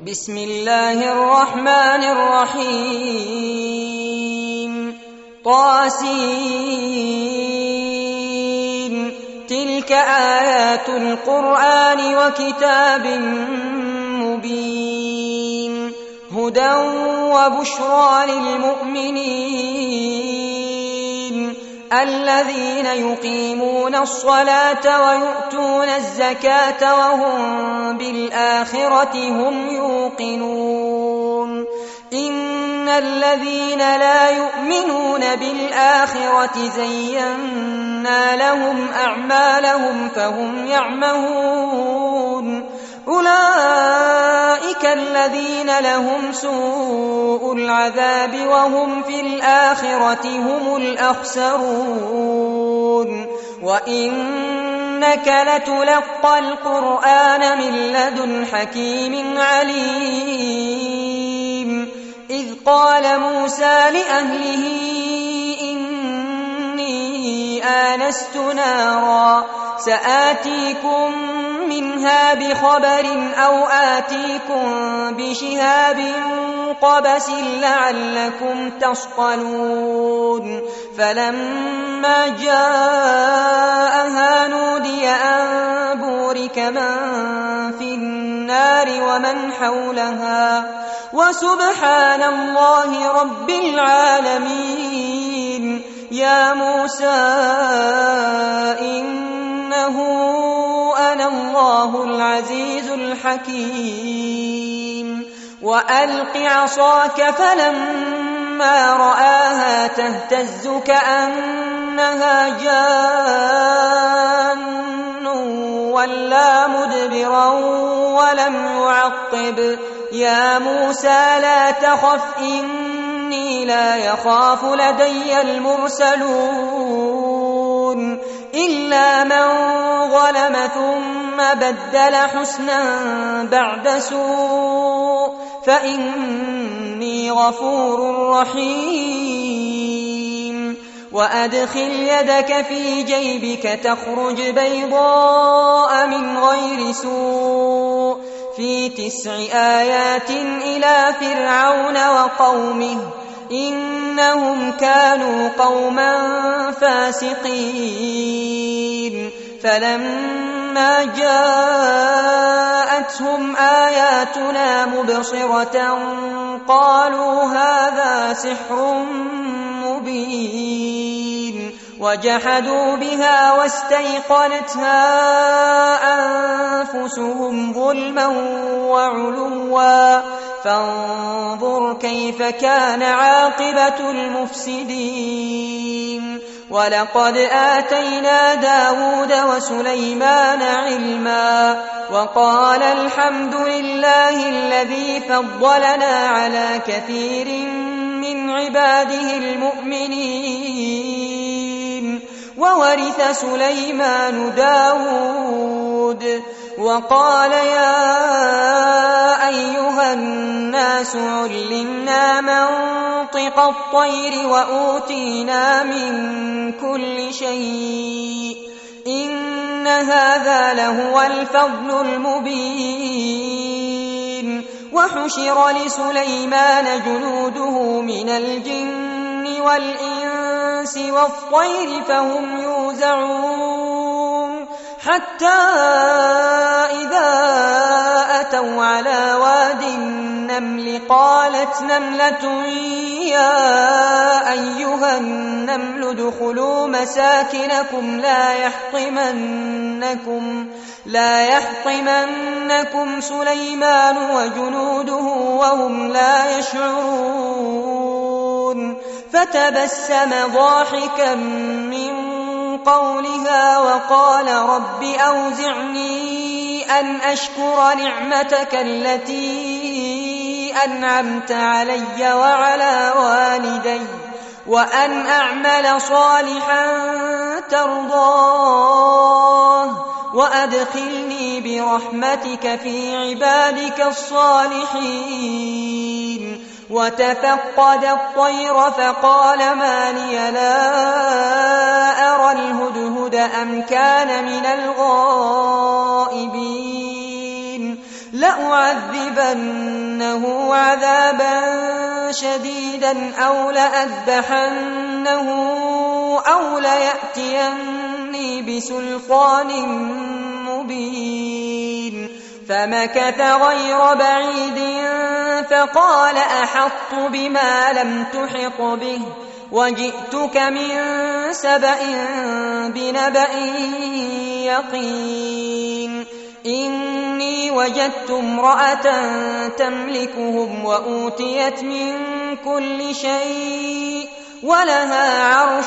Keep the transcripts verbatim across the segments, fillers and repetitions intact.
بسم الله الرحمن الرحيم طاسين تلك آيات القرآن وكتاب مبين هدى وبشرى للمؤمنين الذين يقيمون الصلاة ويؤتون الزكاة وهم بالآخرة هم يوقنون إن الذين لا يؤمنون بالآخرة زينا لهم أعمالهم فهم يعمهون أولئك الذين لهم سوء العذاب وهم في الآخرة هم الأخسرون وإنك لتلقى القرآن من لدن حكيم عليم إذ قال موسى لأهله إني آنست نارا سآتيكم منها بخبر أو آتيكم بشهاب قبس لعلكم تصطلون فلما جاءها نودي أن بورك من في النار ومن حولها وسبحان الله رب العالمين يا موسى إنه أنا الله العزيز الحكيم وألق عصاك فلما رآها تهتز كأنها جان ولا مدبرا ولم يعقب يا موسى لا تخف إني لا يخاف لدي المرسلون إلا من ظلم ثم بدل حسنا بعد سوء فإني غفور رحيم وأدخل يدك في جيبك تخرج بيضاء من غير سوء في تسع آيات إلى فرعون وقومه إنهم كانوا قوما فاسقين فلما جاءتهم آياتنا مبصرة قالوا هذا سحر مبين وجحدوا بها واستيقنتها أنفسهم ظلما وعلوا فانظر كيف كان عاقبة المفسدين ولقد آتينا داود وسليمان علما وقال الحمد لله الذي فضلنا على كثير من عباده المؤمنين وورث سليمان داود وقال يا أيها الناس علمنا منطق الطير وأوتينا من كل شيء إن هذا لهو الفضل المبين وحشر لسليمان جنوده من الجن والإنس والطير فهم يوزعون حتى إذا أتوا على واد النمل قالت نملة يا أيها النمل ادخلوا مساكنكم لا يحطمنكم لا يحطمنكم سليمان وجنوده وهم لا يشعرون فتبسم ضاحكا من قولها وقال رب أوزعني أن أشكر نعمتك التي أنعمت علي وعلى والدي وأن أعمل صالحا ترضاه وأدخلني برحمتك في عبادك الصالحين وتفقد الطير فقال ما لي لا أرى الهدهد أم كان من الغائبين لأعذبنه عذابا شديدا أو لأذبحنه أو ليأتيني بسلطان مبين. فمكث غير بعيد فقال أحطت بما لم تحط به وجئتك من سبأ بنبأ يقين. إني وجدت امرأة تملكهم وأوتيت من كل شيء ولها عرش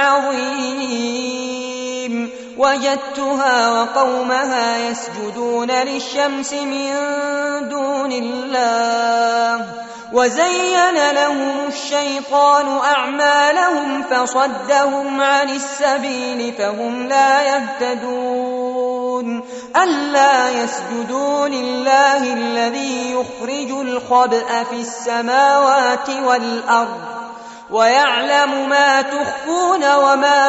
عظيم. وجدتها وقومها يسجدون للشمس من دون الله وزين لهم الشيطان أعمالهم فصدهم عن السبيل فهم لا يهتدون. ألا يسجدوا لله الذي يخرج الخبأ في السماوات والأرض ويعلم ما تخفون وما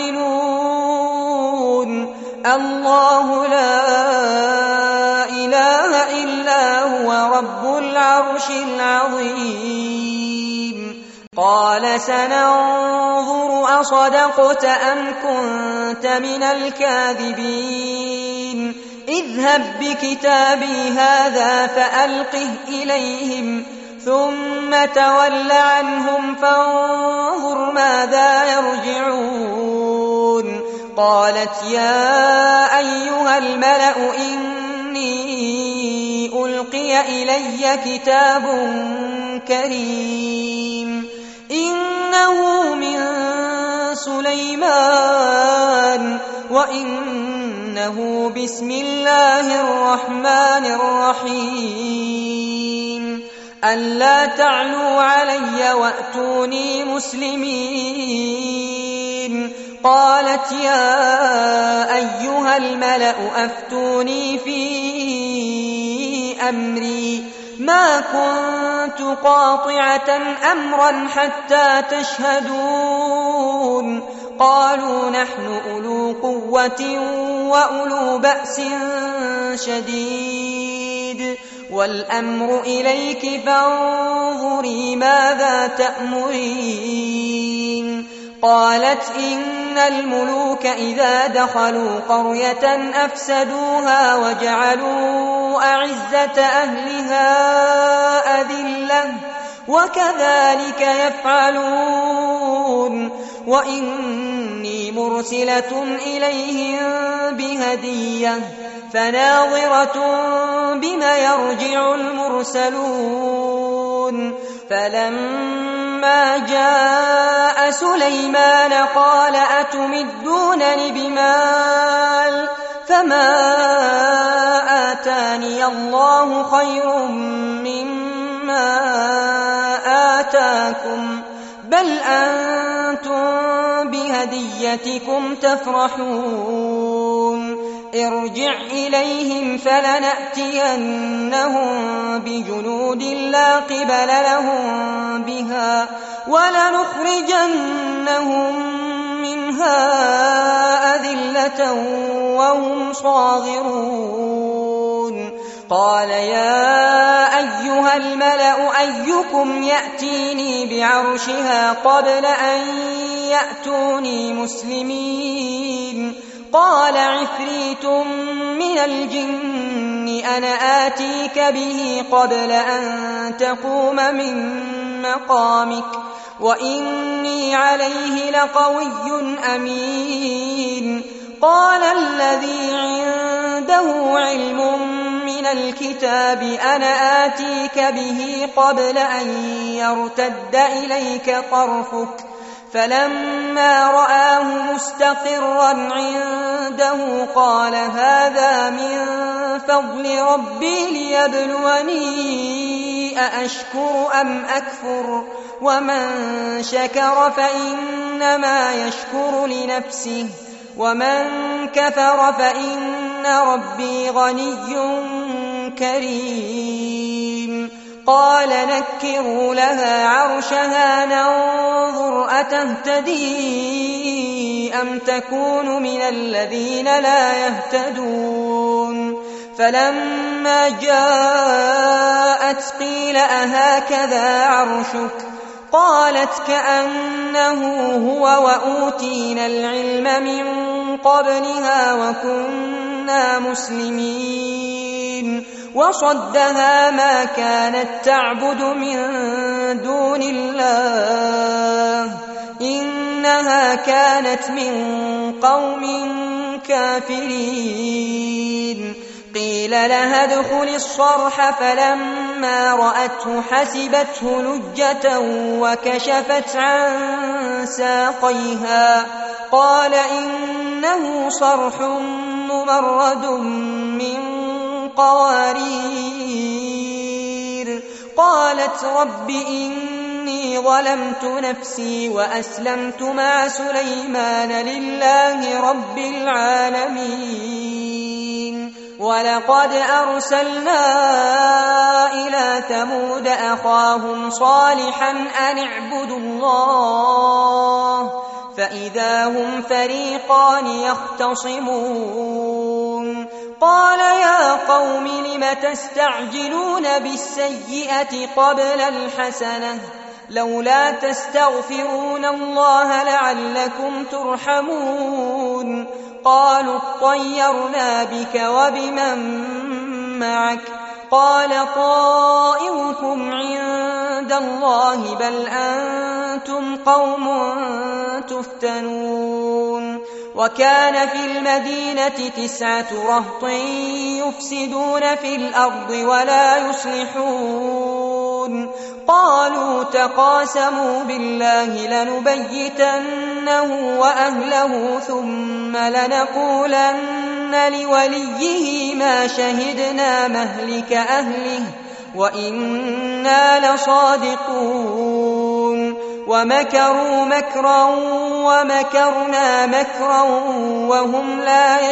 تعلنون. الله لا إله إلا هو رب العرش العظيم. قال سننظر أصدقت أم كنت من الكاذبين. اذهب بكتابي هذا فألقه إليهم ثم تول عنهم فانظر ماذا يرجعون. قالت يا أيها الملأ إني ألقي إلي كتاب كريم إنه من سليمان وإنه بسم الله الرحمن الرحيم. ألا تعلوا علي وأتوني مسلمين. قالت يا أيها الملأ أفتوني في أمري ما كنت قاطعة أمرا حتى تشهدون. قالوا نحن أولو قوة وأولو بأس شديد والأمر إليك فانظري ماذا تأمرين. قالت إن الملوك إذا دخلوا قرية أفسدوها وجعلوا أعزة أهلها أذلة وكذلك يفعلون. وإني مرسلة إليهم بهدية فناظرة بما يرجع المرسلون. فلما جاء سليمان قال أتمدونني بمال فما آتاني الله خير مما آتاكم بل أنتم بهديتكم تفرحون. ارجع إليهم فلنأتينهم بجنود لا قبل لهم بها ولنخرجنهم منها أذلة وهم صاغرون. قال يا أيها الملأ أيكم يأتيني بعرشها قبل أن يأتوني مسلمين. قال عفريت من الجن أنا آتيك به قبل أن تقوم من مقامك وإني عليه لقوي أمين. قال الذي عنده علم من الكتاب أنا آتيك به قبل أن يرتد إليك طرفك فلما رآه مستقرا عنده قال هذا من فضل ربي ليبلوني أأشكر أم أكفر ومن شكر فإنما يشكر لنفسه ومن كفر فإن ربي غني كريم. قال نكروا لها عرشها ننظر أتهتدي أم تكون من الذين لا يهتدون. فلما جاءت قيل أهكذا عرشك قالت كأنه هو وأوتينا العلم من قبلها وكنا مسلمين وصدها ما كانت تعبد من دون الله إنها كانت من قوم كافرين قيل لها ادخل الصرح فلما رأته حسبته لجة وكشفت عن ساقيها قال إنه صرح ممرد من قوارير قالت رب إني ظلمت نفسي وأسلمت مع سليمان لله رب العالمين ولقد أرسلنا إلى ثمود أخاهم صالحا أن اعبدوا الله فإذا هم فريقان يختصمون قال يا قوم لم تستعجلون بالسيئة قبل الحسنة لولا تستغفرون الله لعلكم ترحمون قالوا اطيرنا بك وبمن معك قال طائركم عند الله بل أنتم قوم تفتنون وكان في المدينة تسعة رهط يفسدون في الأرض ولا يصلحون قالوا تقاسموا بالله لنبيتنه وأهله ثم لنقولن لوليه ما شهدنا مهلك أهله وإنا لصادقون ومكروا مكرا ومكرنا مكرا وهم لا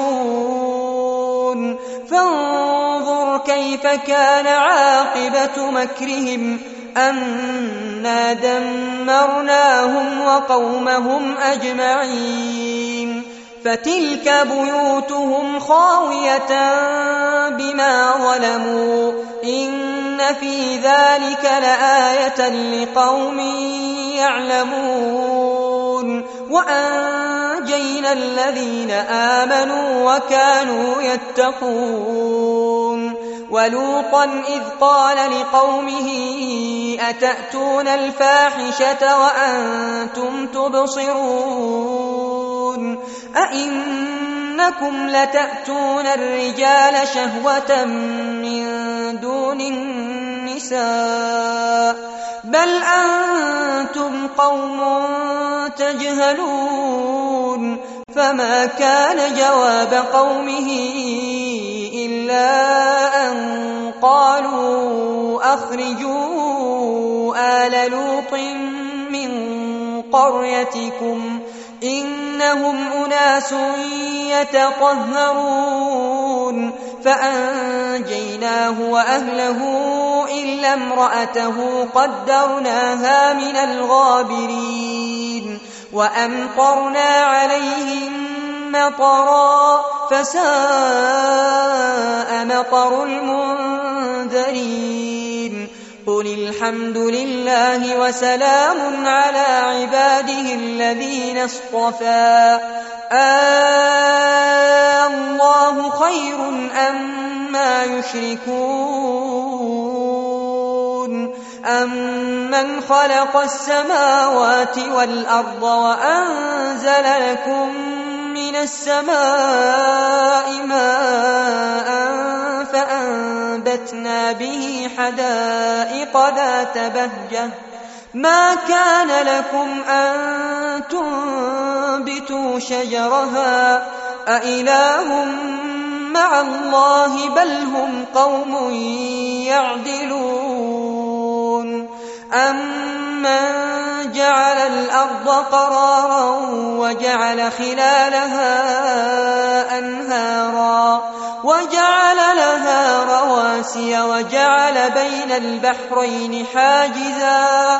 يشعرون فانظر كيف كان عاقبة مكرهم أنا دمرناهم وقومهم أجمعين فتلك بيوتهم خاوية بما ظلموا إن في ذلك لآية لقوم يعلمون وأنجينا الذين آمنوا وكانوا يتقون ولوطا إذ قال لقومه أتأتون الفاحشة وأنتم تبصرون أئنكم لتأتون الرجال شهوة من دون النساء بل أنتم قوم تجهلون فما كان جواب قومه إلا أن قالوا أخرجوا آل لوط من قريتكم إنهم أناس يتطهرون فأنجيناه وأهله إلا امرأته قدرناها من الغابرين وأمطرنا عليهم مطرا فساء مطر المنذرين قل الحمد لله وسلام على عباده الذين اصطفى الله خير أما يشركون أمن خلق السماوات والأرض وأنزل لكم من السماء ماء فأنبتنا به حدائق ذات بهجة ما كان لكم أن تنبتوا شجرها أإله مع الله بل هم قوم يعدلون أمن جعل الأرض قرارا وجعل خلالها أنهارا وجعل لها رواسي وجعل بين البحرين حاجزا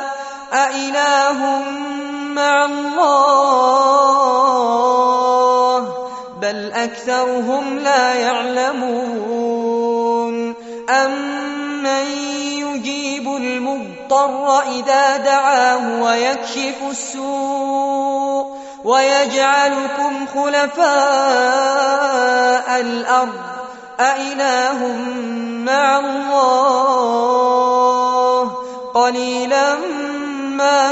أإله مع الله بل أكثرهم لا يعلمون أمن يجيب المضطر إذا دعاه ويكشف السوء ويجعلكم خلفاء الأرض أإله مع الله قليلا ما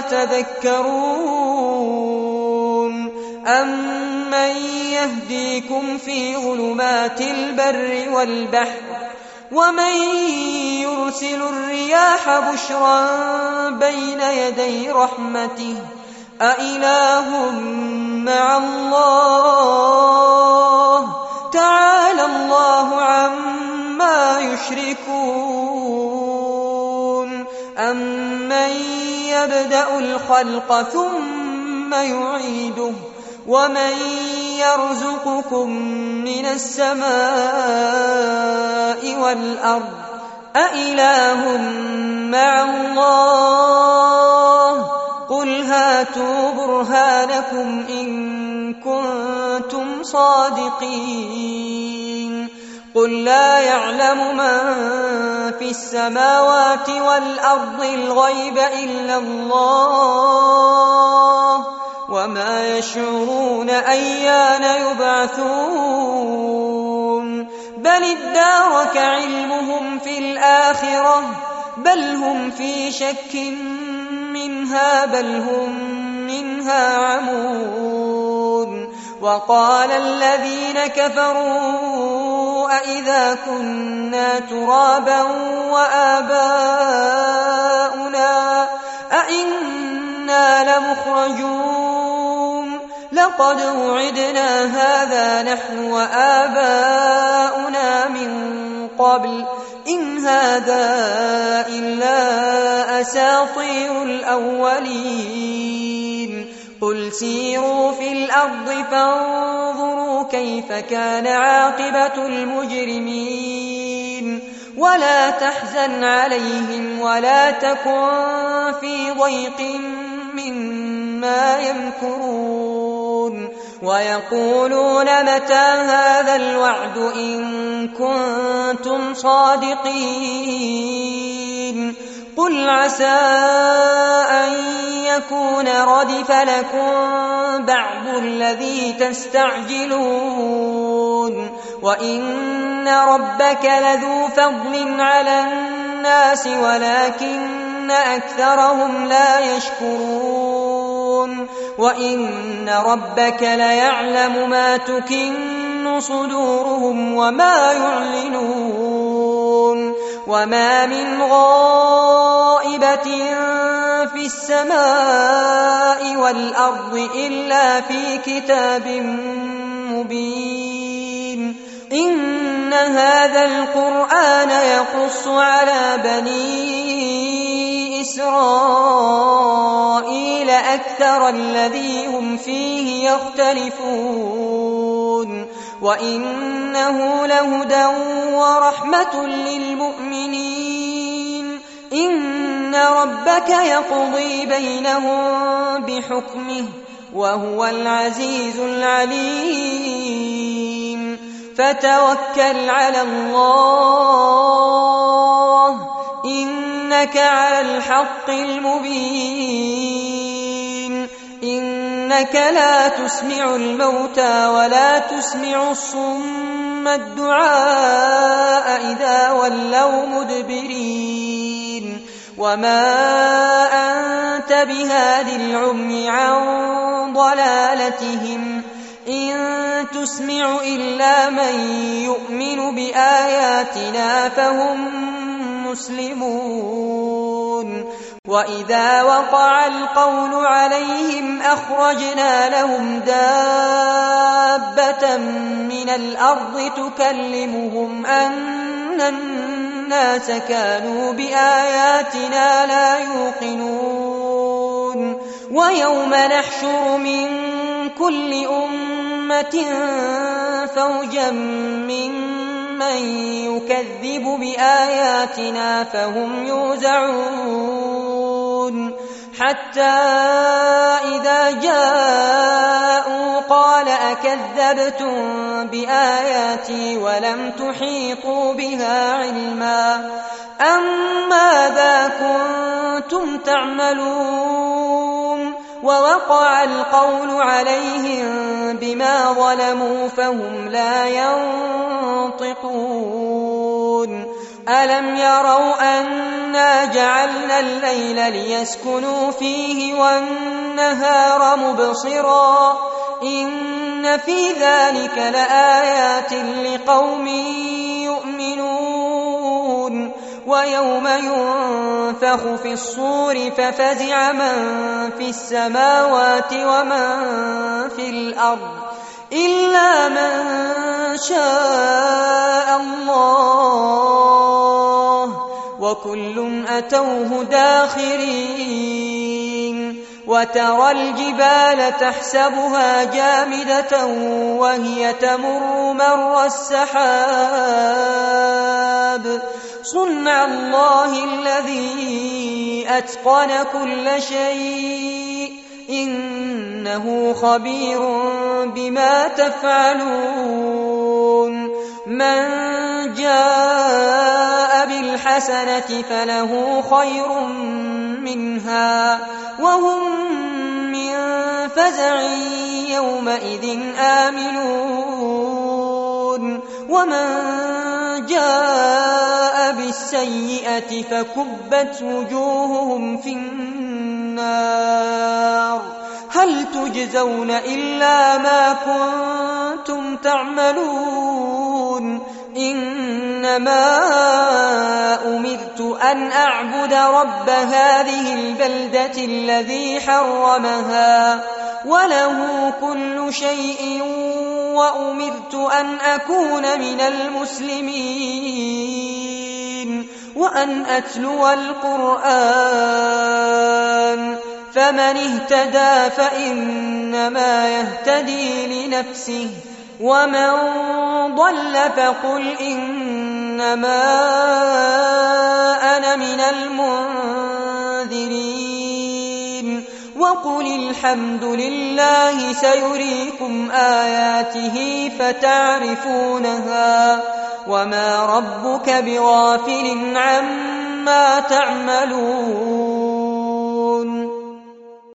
تذكرون أمن يهديكم في ظلمات البر والبحر ومن يرسل الرياح بشرا بين يدي رحمته أإله مع الله تعالى الله عما يشركون أمن يبدأ الخلق ثم يعيده ومن يرزقكم من السماء والأرض أإله مع الله قل هاتوا برهانكم إن كنتم صادقين قل لا يعلم من في السماوات والأرض الغيب إلا الله وما يشعرون أيان يبعثون بل ادارك علمهم في الآخرة بل هم في شك منها بل هم منها عمون وقال الذين كفروا أئذا كنا ترابا وآباؤنا أئنا لمخرجون لقد وعدنا هذا نحن وآباؤنا من قبل إن هذا إلا أساطير الأولين قل سيروا في الأرض فانظروا كيف كان عاقبة المجرمين ولا تحزن عليهم ولا تكن في ضيق مما يمكرون ويقولون متى هذا الوعد إن كنتم صادقين قل عسى أن يكون ردف لكم بعض الذي تستعجلون وإن ربك لذو فضل على الناس ولكن أكثرهم لا يشكرون وإن ربك ليعلم ما تكن صدورهم وما يعلنون وما من غائبة في السماء والأرض إلا في كتاب مبين إن هذا القرآن يقص على بني إسرائيل أكثر الذي هم فيه يختلفون وإنه لهدى ورحمة للمؤمنين إن ربك يقضي بينهم بحكمه وهو العزيز العليم فتوكل على الله إنك على الحق المبين إنك لا تسمع الموتى ولا تسمع الصم الدعاء إذا ولوا مدبرين وما أنت بهاد العمي عن ضلالتهم إن تسمع إلا من يؤمن بآياتنا فهم مسلمون وإذا وقع القول عليهم أخرجنا لهم دابة من الأرض تكلمهم أن الناس كانوا بآياتنا لا يوقنون ويوم نحشر من كل أمة فوجا ممن يكذب بآياتنا فهم يوزعون حتى إذا جاءوا قال أكذبتم بآياتي ولم تحيطوا بها علما أم ماذا كنتم تعملون ووقع القول عليهم بما ظلموا فهم لا ينطقون ألم يروا أنا جعلنا الليل ليسكنوا فيه والنهار مبصرا إن في ذلك لآيات لقوم يؤمنون ويوم ينفخ في الصور ففزع من في السماوات ومن في الأرض إلا من شاء الله وكل أتوه داخرين وترى الجبال تحسبها جامدة وهي تمر مر السحاب صنع الله الذي أتقن كل شيء إنه خبير بما تفعلون من جاء بالحسنة فله خير منها وهم من فزع يومئذ آمنون ومن جاء بالسيئة فكبت وجوههم في النار هل تجزون إلا ما كنتم تعملون إنما أمرت أن أعبد رب هذه البلدة الذي حرمها وله كل شيء وأمرت أن أكون من المسلمين وأن أتلو القرآن فمن اهتدى فإنما يهتدي لنفسه ومن ضل فقل إنما أنا من المنذرين وقل الحمد لله سيريكم آياته فتعرفونها وما ربك بغافل عما تعملون